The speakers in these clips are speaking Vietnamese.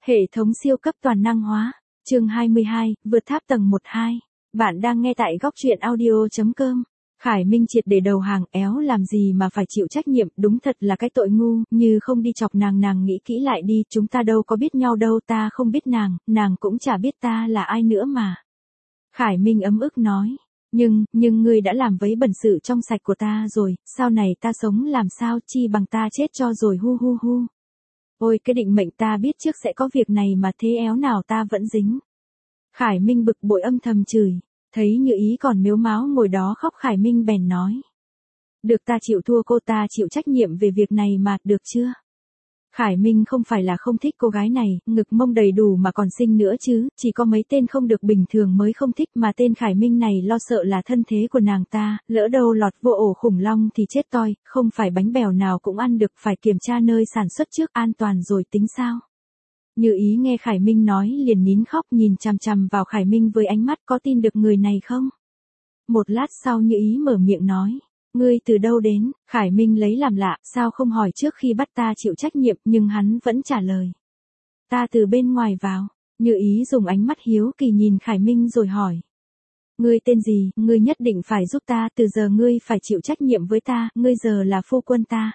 Hệ thống siêu cấp toàn năng hóa. Chương 22, vượt tháp tầng 1-2. Bạn đang nghe tại góc truyện audio.com. Khải Minh triệt để đầu hàng, éo làm gì mà phải chịu trách nhiệm, đúng thật là cái tội ngu, như không đi chọc nàng nghĩ kỹ lại đi, chúng ta đâu có biết nhau đâu, ta không biết nàng cũng chả biết ta là ai nữa mà. Khải Minh ấm ức nói, nhưng ngươi đã làm vấy bẩn sự trong sạch của ta rồi, sau này ta sống làm sao, chi bằng ta chết cho rồi hu hu hu. Ôi cái định mệnh, ta biết trước sẽ có việc này mà thế éo nào ta vẫn dính. Khải Minh bực bội âm thầm chửi, thấy Như Ý còn mếu máo ngồi đó khóc, Khải Minh bèn nói. Được, ta chịu thua cô, ta chịu trách nhiệm về việc này mà, được chưa? Khải Minh không phải là không thích cô gái này, ngực mông đầy đủ mà còn xinh nữa chứ, chỉ có mấy tên không được bình thường mới không thích, mà tên Khải Minh này lo sợ là thân thế của nàng ta, lỡ đâu lọt vô ổ khủng long thì chết toi, không phải bánh bèo nào cũng ăn được, phải kiểm tra nơi sản xuất trước, an toàn rồi tính sao. Như Ý nghe Khải Minh nói liền nín khóc, nhìn chằm chằm vào Khải Minh với ánh mắt có tin được người này không. Một lát sau Như Ý mở miệng nói. Ngươi từ đâu đến? Khải Minh lấy làm lạ, sao không hỏi trước khi bắt ta chịu trách nhiệm, nhưng hắn vẫn trả lời. Ta từ bên ngoài vào. Như Ý dùng ánh mắt hiếu kỳ nhìn Khải Minh rồi hỏi. Ngươi tên gì? Ngươi nhất định phải giúp ta, từ giờ ngươi phải chịu trách nhiệm với ta, ngươi giờ là phu quân ta.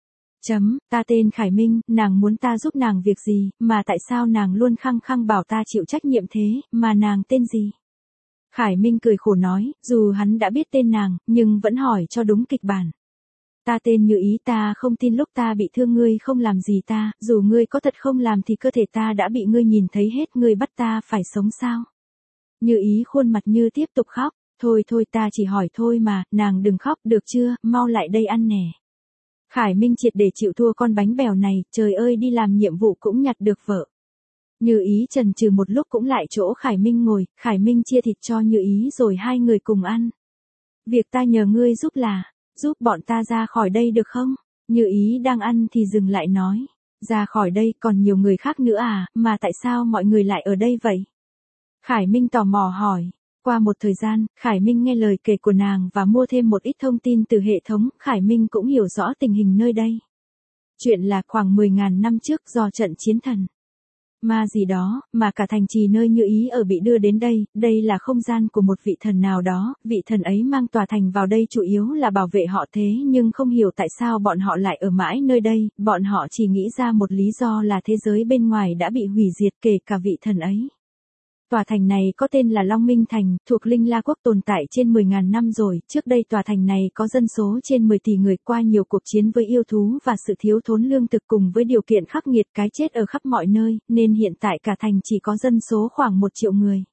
Ta tên Khải Minh, nàng muốn ta giúp nàng việc gì, mà tại sao nàng luôn khăng khăng bảo ta chịu trách nhiệm thế, mà nàng tên gì? Khải Minh cười khổ nói, dù hắn đã biết tên nàng, nhưng vẫn hỏi cho đúng kịch bản. Ta tên Như Ý, ta không tin lúc ta bị thương ngươi không làm gì ta, dù ngươi có thật không làm thì cơ thể ta đã bị ngươi nhìn thấy hết, ngươi bắt ta phải sống sao? Như Ý khuôn mặt như tiếp tục khóc, thôi ta chỉ hỏi thôi mà, nàng đừng khóc được chưa, mau lại đây ăn nè. Khải Minh triệt để chịu thua con bánh bèo này, trời ơi đi làm nhiệm vụ cũng nhặt được vợ. Như Ý chần chừ một lúc cũng lại chỗ Khải Minh ngồi, Khải Minh chia thịt cho Như Ý rồi hai người cùng ăn. Việc ta nhờ ngươi giúp là, giúp bọn ta ra khỏi đây được không? Như Ý đang ăn thì dừng lại nói, ra khỏi đây còn nhiều người khác nữa à, mà tại sao mọi người lại ở đây vậy? Khải Minh tò mò hỏi. Qua một thời gian, Khải Minh nghe lời kể của nàng và mua thêm một ít thông tin từ hệ thống, Khải Minh cũng hiểu rõ tình hình nơi đây. Chuyện là khoảng 10.000 năm trước do trận chiến thần ma gì đó, mà cả thành trì nơi Như Ý ở bị đưa đến đây là không gian của một vị thần nào đó, vị thần ấy mang tòa thành vào đây chủ yếu là bảo vệ họ, thế nhưng không hiểu tại sao bọn họ lại ở mãi nơi đây, bọn họ chỉ nghĩ ra một lý do là thế giới bên ngoài đã bị hủy diệt, kể cả vị thần ấy. Tòa thành này có tên là Long Minh Thành, thuộc Linh La Quốc, tồn tại trên 10.000 năm rồi, trước đây tòa thành này có dân số trên 10 tỷ người, qua nhiều cuộc chiến với yêu thú và sự thiếu thốn lương thực cùng với điều kiện khắc nghiệt, cái chết ở khắp mọi nơi, nên hiện tại cả thành chỉ có dân số khoảng 1 triệu người.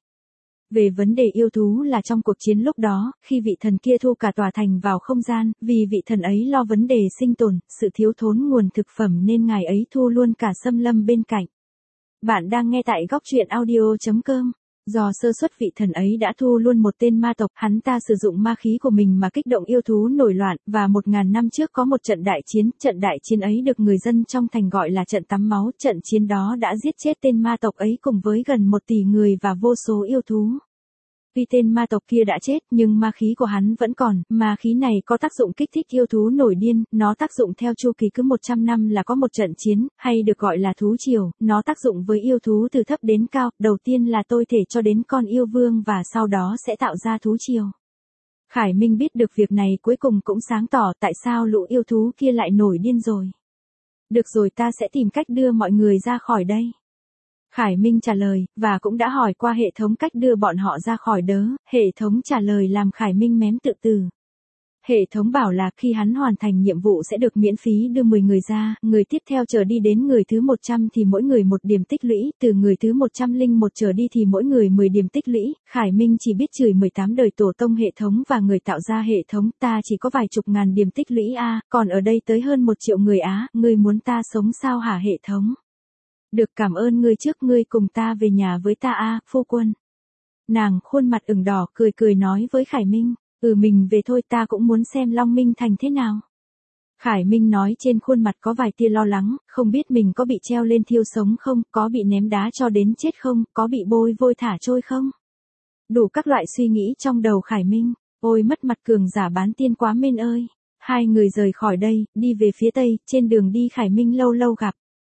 Về vấn đề yêu thú là trong cuộc chiến lúc đó, khi vị thần kia thu cả tòa thành vào không gian, vì vị thần ấy lo vấn đề sinh tồn, sự thiếu thốn nguồn thực phẩm nên ngài ấy thu luôn cả xâm lâm bên cạnh. Bạn đang nghe tại góc truyện audio.com. Do sơ suất vị thần ấy đã thu luôn một tên ma tộc, hắn ta sử dụng ma khí của mình mà kích động yêu thú nổi loạn, và 1.000 năm trước có một trận đại chiến ấy được người dân trong thành gọi là trận tắm máu, trận chiến đó đã giết chết tên ma tộc ấy cùng với gần 1 tỷ người và vô số yêu thú. Tuy tên ma tộc kia đã chết nhưng ma khí của hắn vẫn còn, ma khí này có tác dụng kích thích yêu thú nổi điên, nó tác dụng theo chu kỳ cứ 100 năm là có một trận chiến, hay được gọi là thú triều, nó tác dụng với yêu thú từ thấp đến cao, đầu tiên là tôi thể cho đến con yêu vương và sau đó sẽ tạo ra thú triều. Khải Minh biết được việc này cuối cùng cũng sáng tỏ tại sao lũ yêu thú kia lại nổi điên rồi. Được rồi, ta sẽ tìm cách đưa mọi người ra khỏi đây. Khải Minh trả lời, và cũng đã hỏi qua hệ thống cách đưa bọn họ ra khỏi đớ, hệ thống trả lời làm Khải Minh mém tự từ. Hệ thống bảo là khi hắn hoàn thành nhiệm vụ sẽ được miễn phí đưa 10 người ra, người tiếp theo trở đi đến người thứ 100 thì mỗi người 1 điểm tích lũy, từ người thứ 101 trở đi thì mỗi người 10 điểm tích lũy. Khải Minh chỉ biết chửi 18 đời tổ tông hệ thống và người tạo ra hệ thống, ta chỉ có vài chục ngàn điểm tích lũy a, còn ở đây tới hơn 1 triệu người á, ngươi muốn ta sống sao hả hệ thống? Được, cảm ơn ngươi, trước ngươi cùng ta về nhà với ta a, phu quân. Nàng khuôn mặt ửng đỏ cười nói với Khải Minh, mình về thôi, ta cũng muốn xem Long Minh Thành thế nào. Khải Minh nói trên khuôn mặt có vài tia lo lắng, không biết mình có bị treo lên thiêu sống không, có bị ném đá cho đến chết không, có bị bôi vôi thả trôi không. Đủ các loại suy nghĩ trong đầu Khải Minh, ôi mất mặt cường giả bán tiên quá mên ơi. Hai người rời khỏi đây, đi về phía tây, trên đường đi Khải Minh lâu gặp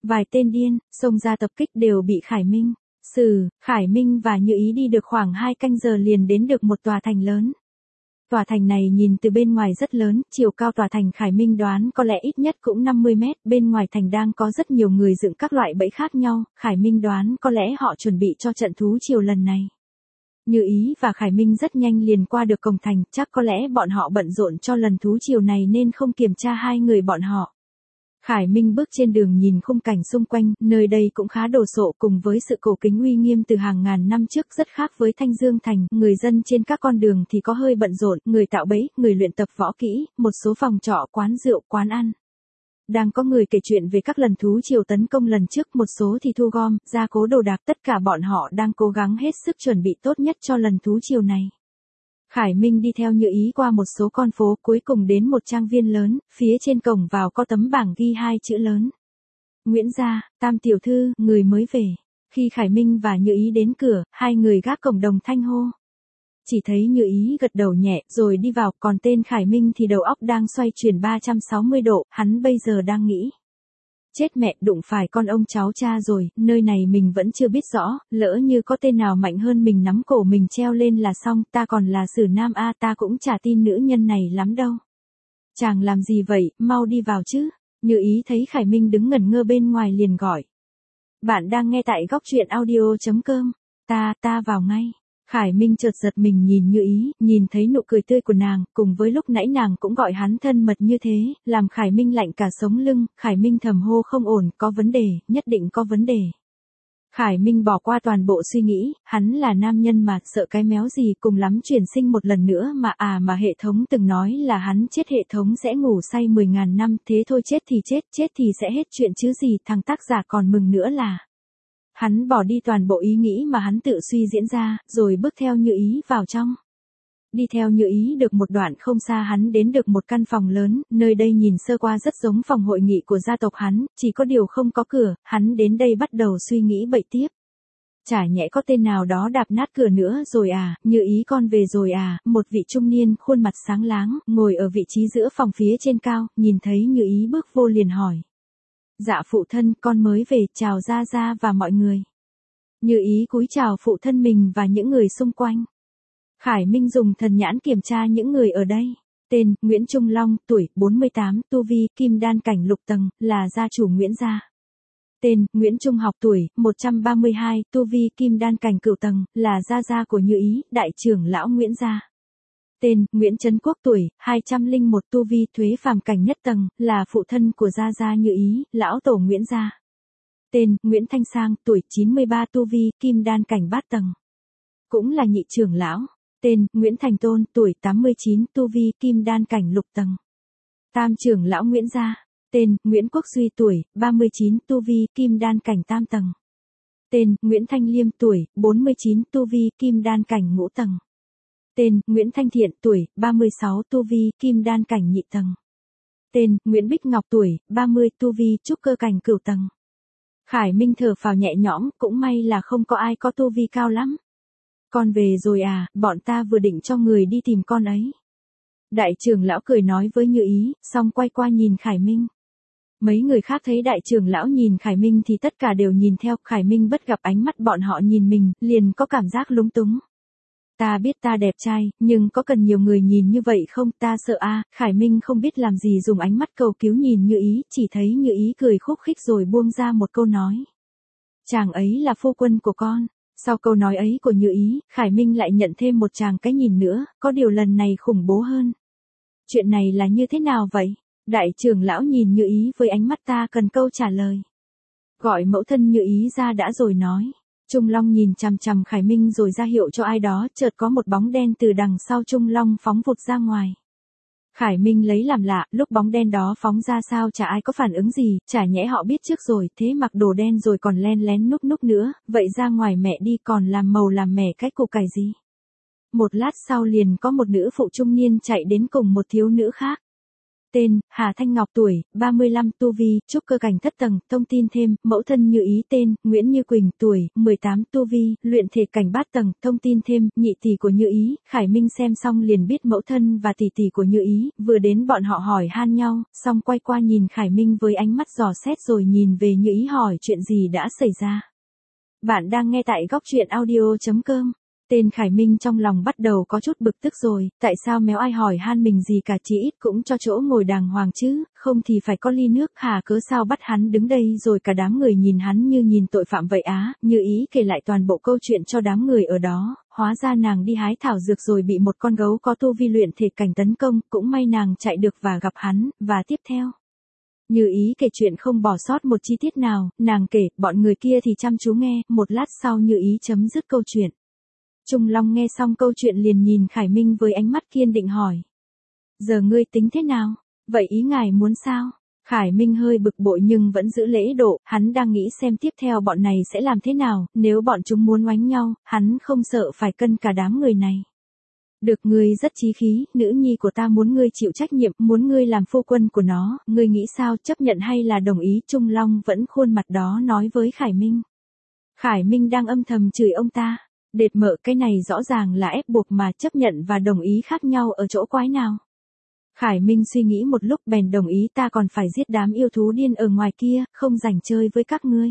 Vài tên điên, xông ra tập kích đều bị Khải Minh xử, Khải Minh và Như Ý đi được khoảng 2 canh giờ liền đến được một tòa thành lớn. Tòa thành này nhìn từ bên ngoài rất lớn, chiều cao tòa thành Khải Minh đoán có lẽ ít nhất cũng 50 mét, bên ngoài thành đang có rất nhiều người dựng các loại bẫy khác nhau, Khải Minh đoán có lẽ họ chuẩn bị cho trận thú triều lần này. Như Ý và Khải Minh rất nhanh liền qua được cổng thành, chắc có lẽ bọn họ bận rộn cho lần thú triều này nên không kiểm tra hai người bọn họ. Khải Minh bước trên đường nhìn khung cảnh xung quanh, nơi đây cũng khá đồ sộ cùng với sự cổ kính uy nghiêm từ hàng ngàn năm trước rất khác với Thanh Dương Thành, người dân trên các con đường thì có hơi bận rộn, người tạo bẫy, người luyện tập võ kỹ, một số phòng trọ, quán rượu, quán ăn. Đang có người kể chuyện về các lần thú triều tấn công lần trước, một số thì thu gom, gia cố đồ đạc, tất cả bọn họ đang cố gắng hết sức chuẩn bị tốt nhất cho lần thú triều này. Khải Minh đi theo Như Ý qua một số con phố, cuối cùng đến một trang viên lớn, phía trên cổng vào có tấm bảng ghi 2 chữ lớn. Nguyễn gia, Tam tiểu thư, người mới về. Khi Khải Minh và Như Ý đến cửa, hai người gác cổng đồng thanh hô. Chỉ thấy Như Ý gật đầu nhẹ, rồi đi vào, còn tên Khải Minh thì đầu óc đang xoay chuyển 360 độ, hắn bây giờ đang nghĩ. Chết mẹ, đụng phải con ông cháu cha rồi, nơi này mình vẫn chưa biết rõ, lỡ như có tên nào mạnh hơn mình nắm cổ mình treo lên là xong, ta còn là Sử Nam A, ta cũng chả tin nữ nhân này lắm đâu. Chàng làm gì vậy, mau đi vào chứ. Như Ý thấy Khải Minh đứng ngẩn ngơ bên ngoài liền gọi. Bạn đang nghe tại góc truyện audio.com. Ta vào ngay. Khải Minh chợt giật mình nhìn Như Ý, nhìn thấy nụ cười tươi của nàng, cùng với lúc nãy nàng cũng gọi hắn thân mật như thế, làm Khải Minh lạnh cả sống lưng, Khải Minh thầm hô không ổn, có vấn đề, nhất định có vấn đề. Khải Minh bỏ qua toàn bộ suy nghĩ, hắn là nam nhân mà, sợ cái méo gì, cùng lắm chuyển sinh một lần nữa mà hệ thống từng nói là hắn chết hệ thống sẽ ngủ say 10.000 năm, thế thôi chết thì sẽ hết chuyện chứ gì, thằng tác giả còn mừng nữa là. Hắn bỏ đi toàn bộ ý nghĩ mà hắn tự suy diễn ra, rồi bước theo Như Ý vào trong. Đi theo Như Ý được một đoạn không xa hắn đến được một căn phòng lớn, nơi đây nhìn sơ qua rất giống phòng hội nghị của gia tộc hắn, chỉ có điều không có cửa, hắn đến đây bắt đầu suy nghĩ bậy tiếp. Chả nhẽ có tên nào đó đạp nát cửa nữa rồi à, Như Ý con về rồi à, một vị trung niên, khuôn mặt sáng láng, ngồi ở vị trí giữa phòng phía trên cao, nhìn thấy Như Ý bước vô liền hỏi. Dạ phụ thân, con mới về, chào gia gia và mọi người. Như Ý cúi chào phụ thân mình và những người xung quanh. Khải Minh dùng thần nhãn kiểm tra những người ở đây. Tên, Nguyễn Trung Long, tuổi, 48, tu vi, kim đan cảnh lục tầng, là gia chủ Nguyễn gia. Tên, Nguyễn Trung Học, tuổi, 132, tu vi, kim đan cảnh cửu tầng, là gia của Như Ý, đại trưởng lão Nguyễn gia. Tên, Nguyễn Trấn Quốc, tuổi, 201, tu vi, thuế phàm cảnh nhất tầng, là phụ thân của gia Như Ý, lão tổ Nguyễn gia. Tên, Nguyễn Thanh Sang, tuổi, 93, tu vi, kim đan cảnh bát tầng. Cũng là nhị trưởng lão. Tên, Nguyễn Thành Tôn, tuổi, 89, tu vi, kim đan cảnh lục tầng. Tam trưởng lão Nguyễn gia. Tên, Nguyễn Quốc Duy, tuổi, 39, tu vi, kim đan cảnh tam tầng. Tên, Nguyễn Thanh Liêm, tuổi, 49, tu vi, kim đan cảnh ngũ tầng. Tên, Nguyễn Thanh Thiện, tuổi, 36, tu vi, kim đan cảnh nhị tầng. Tên, Nguyễn Bích Ngọc, tuổi, 30, tu vi, trúc cơ cảnh cửu tầng. Khải Minh thở phào nhẹ nhõm, cũng may là không có ai có tu vi cao lắm. Con về rồi à, bọn ta vừa định cho người đi tìm con ấy. Đại trưởng lão cười nói với Như Ý, xong quay qua nhìn Khải Minh. Mấy người khác thấy đại trưởng lão nhìn Khải Minh thì tất cả đều nhìn theo, Khải Minh bất gặp ánh mắt bọn họ nhìn mình, liền có cảm giác lúng túng. Ta biết ta đẹp trai, nhưng có cần nhiều người nhìn như vậy không, ta sợ a. Khải Minh không biết làm gì dùng ánh mắt cầu cứu nhìn Như Ý, chỉ thấy Như Ý cười khúc khích rồi buông ra một câu nói. Chàng ấy là phu quân của con. Sau câu nói ấy của Như Ý, Khải Minh lại nhận thêm một tràng cái nhìn nữa, có điều lần này khủng bố hơn. Chuyện này là như thế nào vậy? Đại trưởng lão nhìn Như Ý với ánh mắt ta cần câu trả lời. Gọi mẫu thân Như Ý ra đã rồi nói. Trung Long nhìn chằm chằm Khải Minh rồi ra hiệu cho ai đó, chợt có một bóng đen từ đằng sau Trung Long phóng vụt ra ngoài. Khải Minh lấy làm lạ, lúc bóng đen đó phóng ra sao chả ai có phản ứng gì, chả nhẽ họ biết trước rồi, thế mặc đồ đen rồi còn len lén núp nữa, vậy ra ngoài mẹ đi còn làm màu làm mẻ cái củ cải gì. Một lát sau liền có một nữ phụ trung niên chạy đến cùng một thiếu nữ khác. Tên, Hà Thanh Ngọc tuổi, 35 tu vi, trúc cơ cảnh thất tầng, thông tin thêm, mẫu thân Như Ý tên, Nguyễn Như Quỳnh tuổi, 18 tu vi, luyện thể cảnh bát tầng, thông tin thêm, nhị tỷ của Như Ý, Khải Minh xem xong liền biết mẫu thân và tỷ tỷ của Như Ý, vừa đến bọn họ hỏi han nhau, xong quay qua nhìn Khải Minh với ánh mắt dò xét rồi nhìn về Như Ý hỏi chuyện gì đã xảy ra. Bạn đang nghe tại góc truyện audio.com. Tên Khải Minh trong lòng bắt đầu có chút bực tức rồi, tại sao méo ai hỏi han mình gì cả, chỉ ít cũng cho chỗ ngồi đàng hoàng chứ, không thì phải có ly nước, hà cớ sao bắt hắn đứng đây rồi cả đám người nhìn hắn như nhìn tội phạm vậy á. Như Ý kể lại toàn bộ câu chuyện cho đám người ở đó, hóa ra nàng đi hái thảo dược rồi bị một con gấu có tu vi luyện thể cảnh tấn công, cũng may nàng chạy được và gặp hắn, và tiếp theo. Như Ý kể chuyện không bỏ sót một chi tiết nào, nàng kể, bọn người kia thì chăm chú nghe, một lát sau Như Ý chấm dứt câu chuyện. Trung Long nghe xong câu chuyện liền nhìn Khải Minh với ánh mắt kiên định hỏi. Giờ ngươi tính thế nào? Vậy ý ngài muốn sao? Khải Minh hơi bực bội nhưng vẫn giữ lễ độ, hắn đang nghĩ xem tiếp theo bọn này sẽ làm thế nào, nếu bọn chúng muốn oánh nhau, hắn không sợ phải cân cả đám người này. Được, ngươi rất chí khí, nữ nhi của ta muốn ngươi chịu trách nhiệm, muốn ngươi làm phu quân của nó, ngươi nghĩ sao, chấp nhận hay là đồng ý? Trung Long vẫn khuôn mặt đó nói với Khải Minh. Khải Minh đang âm thầm chửi ông ta. Đệt mợ, cái này rõ ràng là ép buộc mà, chấp nhận và đồng ý khác nhau ở chỗ quái nào. Khải Minh suy nghĩ một lúc bèn đồng ý, ta còn phải giết đám yêu thú điên ở ngoài kia, không rảnh chơi với các ngươi.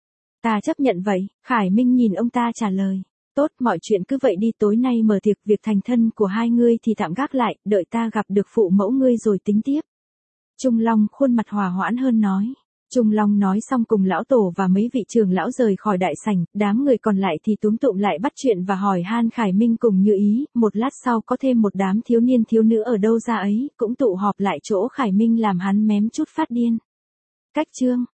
Ta chấp nhận vậy, Khải Minh nhìn ông ta trả lời. Tốt, mọi chuyện cứ vậy đi, tối nay mở tiệc, việc thành thân của hai ngươi thì tạm gác lại, đợi ta gặp được phụ mẫu ngươi rồi tính tiếp. Trung Long khuôn mặt hòa hoãn hơn nói. Trung Long nói xong cùng lão tổ và mấy vị trưởng lão rời khỏi đại sảnh, đám người còn lại thì túm tụm lại bắt chuyện và hỏi han Khải Minh cùng Như Ý, một lát sau có thêm một đám thiếu niên thiếu nữ ở đâu ra ấy, cũng tụ họp lại chỗ Khải Minh làm hắn mém chút phát điên. Cách chương